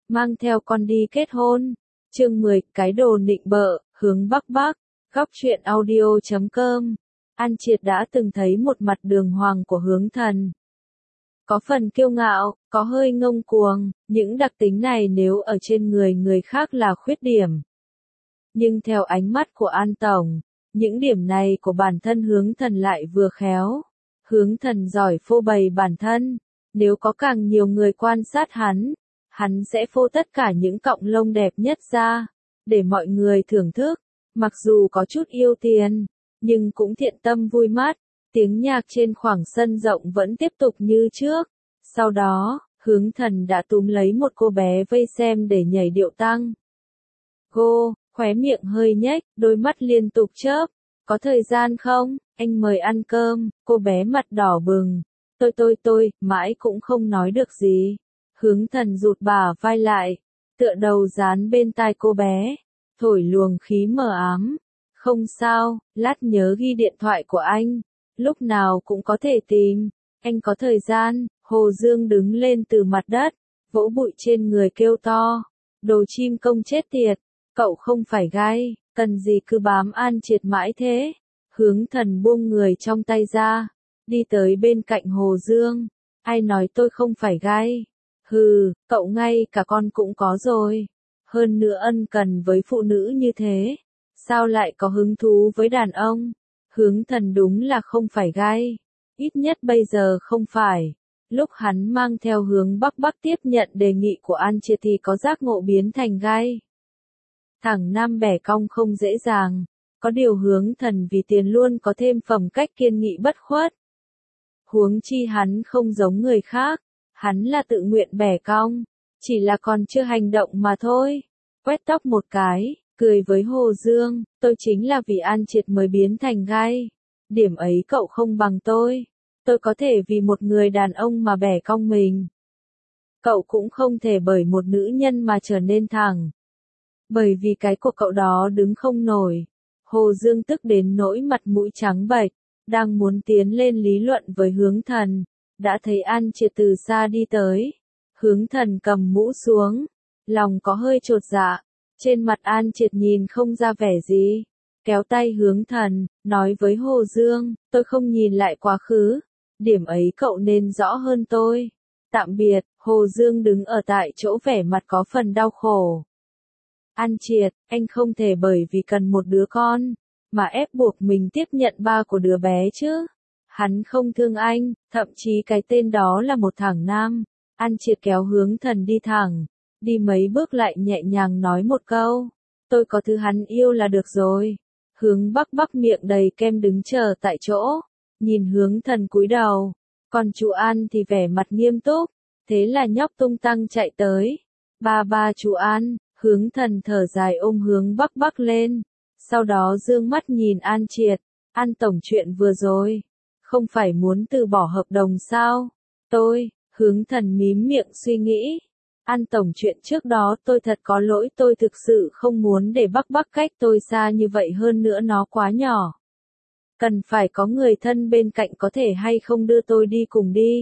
mang theo con đi kết hôn. Chương 10, cái đồ nịnh bợ, hướng Bắc Bắc, góc truyện audio.com. An Triệt đã từng thấy một mặt đường hoàng của Hướng Thần. Có phần kiêu ngạo, có hơi ngông cuồng, những đặc tính này nếu ở trên người khác là khuyết điểm. Nhưng theo ánh mắt của An Tổng, những điểm này của bản thân Hướng Thần lại vừa khéo. Hướng Thần giỏi phô bày bản thân, nếu có càng nhiều người quan sát hắn sẽ phô tất cả những cọng lông đẹp nhất ra, để mọi người thưởng thức. Mặc dù có chút yêu tiền, nhưng cũng thiện tâm vui mắt. Tiếng nhạc trên khoảng sân rộng vẫn tiếp tục như trước. Sau đó, Hướng Thần đã túm lấy một cô bé vây xem để nhảy điệu tăng. Cô, khóe miệng hơi nhếch, đôi mắt liên tục chớp. Có thời gian không, anh mời ăn cơm. Cô bé mặt đỏ bừng. Tôi, mãi cũng không nói được gì. Hướng Thần rụt bả vai lại, tựa đầu dán bên tai cô bé, thổi luồng khí mờ ám. Không sao, lát nhớ ghi điện thoại của anh, lúc nào cũng có thể tìm. Anh có thời gian. Hồ Dương đứng lên từ mặt đất, vỗ bụi trên người kêu to. Đồ chim công chết tiệt, cậu không phải gai, cần gì cứ bám An Triệt mãi thế. Hướng Thần buông người trong tay ra, đi tới bên cạnh Hồ Dương. Ai nói tôi không phải gai? Hừ, cậu ngay cả con cũng có rồi. Hơn nữa ân cần với phụ nữ như thế, sao lại có hứng thú với đàn ông? Hướng Thần đúng là không phải gai. Ít nhất bây giờ không phải. Lúc hắn mang theo Hướng Bắc Bắc tiếp nhận đề nghị của An Triệt thì có giác ngộ biến thành gai. Thằng nam bẻ cong không dễ dàng. Có điều Hướng Thần vì tiền luôn có thêm phẩm cách kiên nghị bất khuất. Huống chi hắn không giống người khác. Hắn là tự nguyện bẻ cong, chỉ là còn chưa hành động mà thôi. Quét tóc một cái, cười với Hồ Dương, tôi chính là vì An Triệt mới biến thành gai. Điểm ấy cậu không bằng tôi có thể vì một người đàn ông mà bẻ cong mình. Cậu cũng không thể bởi một nữ nhân mà trở nên thẳng. Bởi vì cái của cậu đó đứng không nổi. Hồ Dương tức đến nỗi mặt mũi trắng bệch, đang muốn tiến lên lý luận với Hướng Thần. Đã thấy An Triệt từ xa đi tới. Hướng Thần cầm mũ xuống, lòng có hơi chột dạ. Trên mặt An Triệt nhìn không ra vẻ gì. Kéo tay Hướng Thần, nói với Hồ Dương, tôi không nhìn lại quá khứ. Điểm ấy cậu nên rõ hơn tôi. Tạm biệt. Hồ Dương đứng ở tại chỗ vẻ mặt có phần đau khổ. An Triệt, anh không thể bởi vì cần một đứa con, mà ép buộc mình tiếp nhận ba của đứa bé chứ. Hắn không thương anh, thậm chí cái tên đó là một thằng nam. An Triệt kéo Hướng Thần đi thẳng, đi mấy bước lại nhẹ nhàng nói một câu. Tôi có thứ hắn yêu là được rồi. Hướng Bắc Bắc miệng đầy kem đứng chờ tại chỗ, nhìn Hướng Thần cúi đầu. Còn chú An thì vẻ mặt nghiêm túc, thế là nhóc tung tăng chạy tới. Ba chú An, Hướng Thần thở dài ôm Hướng Bắc Bắc lên. Sau đó dương mắt nhìn An Triệt. An Tổng, chuyện vừa rồi, không phải muốn từ bỏ hợp đồng sao? Hướng Thần mím miệng suy nghĩ. An Tổng, chuyện trước đó tôi thật có lỗi, tôi thực sự không muốn để Bắc Bắc cách tôi xa như vậy, hơn nữa nó quá nhỏ. Cần phải có người thân bên cạnh, có thể hay không đưa tôi đi cùng đi?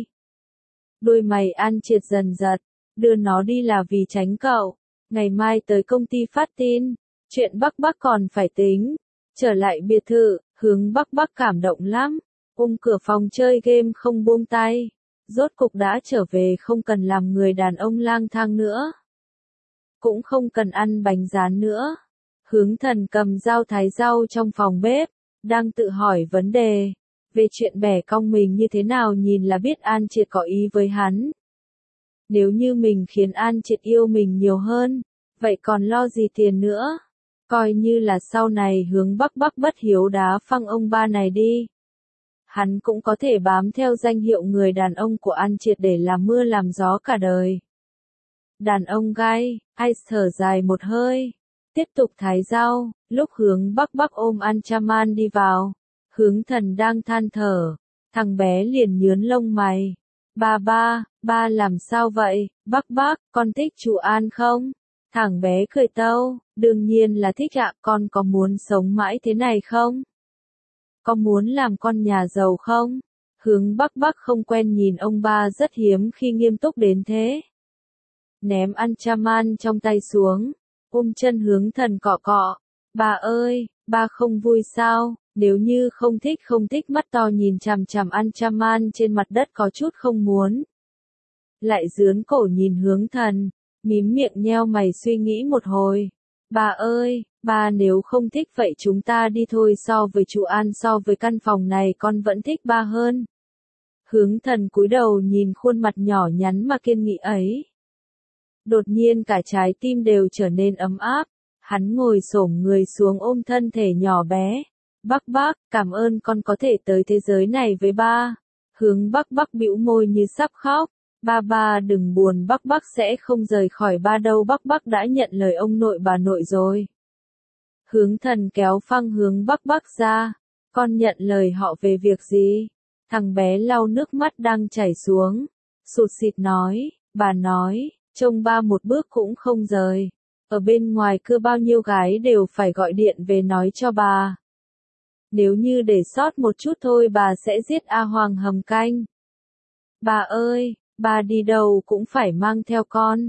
Đôi mày An Triệt dần giật, đưa nó đi là vì tránh cậu. Ngày mai tới công ty phát tin, chuyện Bắc Bắc còn phải tính. Trở lại biệt thự, Hướng Bắc Bắc cảm động lắm. Cửa phòng chơi game không buông tay. Rốt cục đã trở về, không cần làm người đàn ông lang thang nữa. Cũng không cần ăn bánh rán nữa. Hướng Thần cầm dao thái rau trong phòng bếp, đang tự hỏi vấn đề. Về chuyện bẻ cong mình như thế nào nhìn là biết An Triệt có ý với hắn. Nếu như mình khiến An Triệt yêu mình nhiều hơn, vậy còn lo gì tiền nữa. Coi như là sau này Hướng Bắc Bắc bất hiếu đá phăng ông ba này đi. Hắn cũng có thể bám theo danh hiệu người đàn ông của An Triệt để làm mưa làm gió cả đời. Đàn ông gai, ai thở dài một hơi. Tiếp tục thái rau, lúc Hướng Bắc Bắc ôm Anchaman đi vào. Hướng Thần đang than thở. Thằng bé liền nhướn lông mày. Ba làm sao vậy? Bắc Bắc, con thích chú An không? Thằng bé cười tâu, đương nhiên là thích ạ, con có muốn sống mãi thế này không? Có muốn làm con nhà giàu không? Hướng Bắc Bắc không quen nhìn ông ba rất hiếm khi nghiêm túc đến thế. ném Anchaman trong tay xuống, ôm chân Hướng Thần cọ cọ. Bà ơi, ba không vui sao? Nếu như không thích mắt to nhìn chằm chằm Anchaman trên mặt đất có chút không muốn. Lại dướn cổ nhìn Hướng Thần, mím miệng nheo mày suy nghĩ một hồi. Bà ơi, ba nếu không thích vậy chúng ta đi thôi, so với chú An so với căn phòng này con vẫn thích ba hơn. Hướng Thần cúi đầu nhìn khuôn mặt nhỏ nhắn mà kiên nghị ấy. Đột nhiên cả trái tim đều trở nên ấm áp, hắn ngồi xổm người xuống ôm thân thể nhỏ bé. Bác, cảm ơn con có thể tới thế giới này với ba. Hướng Bác bĩu môi như sắp khóc. Ba đừng buồn, Bác sẽ không rời khỏi ba đâu, Bác đã nhận lời ông nội bà nội rồi. Hướng Thần kéo phăng Hướng Bác ra. Con nhận lời họ về việc gì? Thằng bé lau nước mắt đang chảy xuống, sụt sịt nói, bà nói, trông ba một bước cũng không rời. Ở bên ngoài cứ bao nhiêu gái đều phải gọi điện về nói cho bà. Nếu như để sót một chút thôi bà sẽ giết A Hoàng hầm canh. Bà ơi, ba đi đâu cũng phải mang theo con.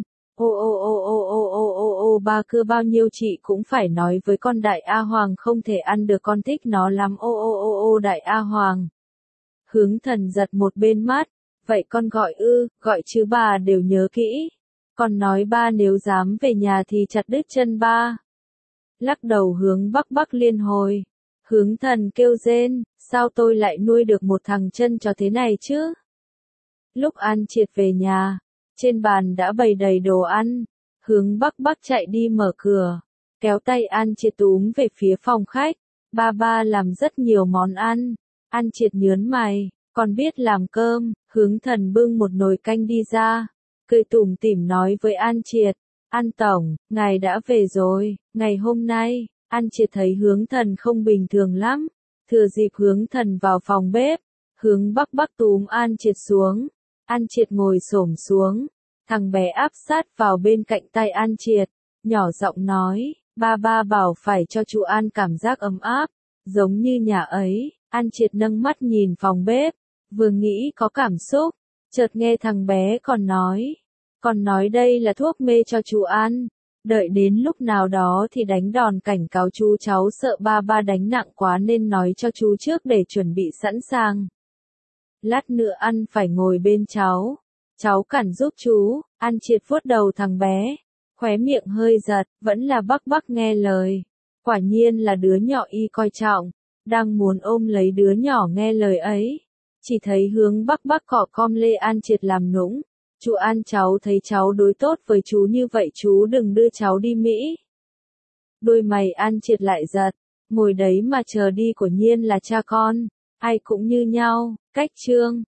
Ô, ba cứ bao nhiêu chị cũng phải nói với con Đại A Hoàng không thể ăn được, con thích nó lắm. Ô, Đại A Hoàng. Hướng Thần giật một bên mắt, vậy con gọi gọi chứ bà đều nhớ kỹ. Con nói ba nếu dám về nhà thì chặt đứt chân ba. Lắc đầu Hướng Bác liên hồi. Hướng Thần kêu rên, sao tôi lại nuôi được một thằng chân chó thế này chứ? Lúc An Triệt về nhà, trên bàn đã bày đầy đồ ăn. Hướng Bác chạy đi mở cửa, kéo tay An Triệt túm về phía phòng khách. Ba làm rất nhiều món ăn. An Triệt nhớn mày, con biết làm cơm. Hướng Thần bưng một nồi canh đi ra, cười tủm tỉm nói với An Triệt, An Tổng, ngài đã về rồi. Ngày hôm nay, An Triệt thấy Hướng Thần không bình thường lắm, thừa dịp Hướng Thần vào phòng bếp, Hướng Bác túm An Triệt xuống. An Triệt ngồi xổm xuống, thằng bé áp sát vào bên cạnh tay An Triệt, nhỏ giọng nói, ba bảo phải cho chú An cảm giác ấm áp, giống như nhà ấy. An Triệt nâng mắt nhìn phòng bếp, vừa nghĩ có cảm xúc, chợt nghe thằng bé còn nói đây là thuốc mê cho chú An, đợi đến lúc nào đó thì đánh đòn cảnh cáo chú, cháu sợ ba đánh nặng quá nên nói cho chú trước để chuẩn bị sẵn sàng. Lát nữa ăn phải ngồi bên cháu cản giúp chú. An Triệt vuốt đầu thằng bé, khóe miệng hơi giật, vẫn là Bác nghe lời, quả nhiên là đứa nhỏ y coi trọng. Đang muốn ôm lấy đứa nhỏ nghe lời ấy, chỉ thấy Hướng Bác cọ com lê An Triệt làm nũng. Chú An, cháu thấy cháu đối tốt với chú như vậy chú đừng đưa cháu đi Mỹ. Đôi mày An Triệt lại giật, ngồi đấy mà chờ đi, quả nhiên là cha con, ai cũng như nhau. Cách chương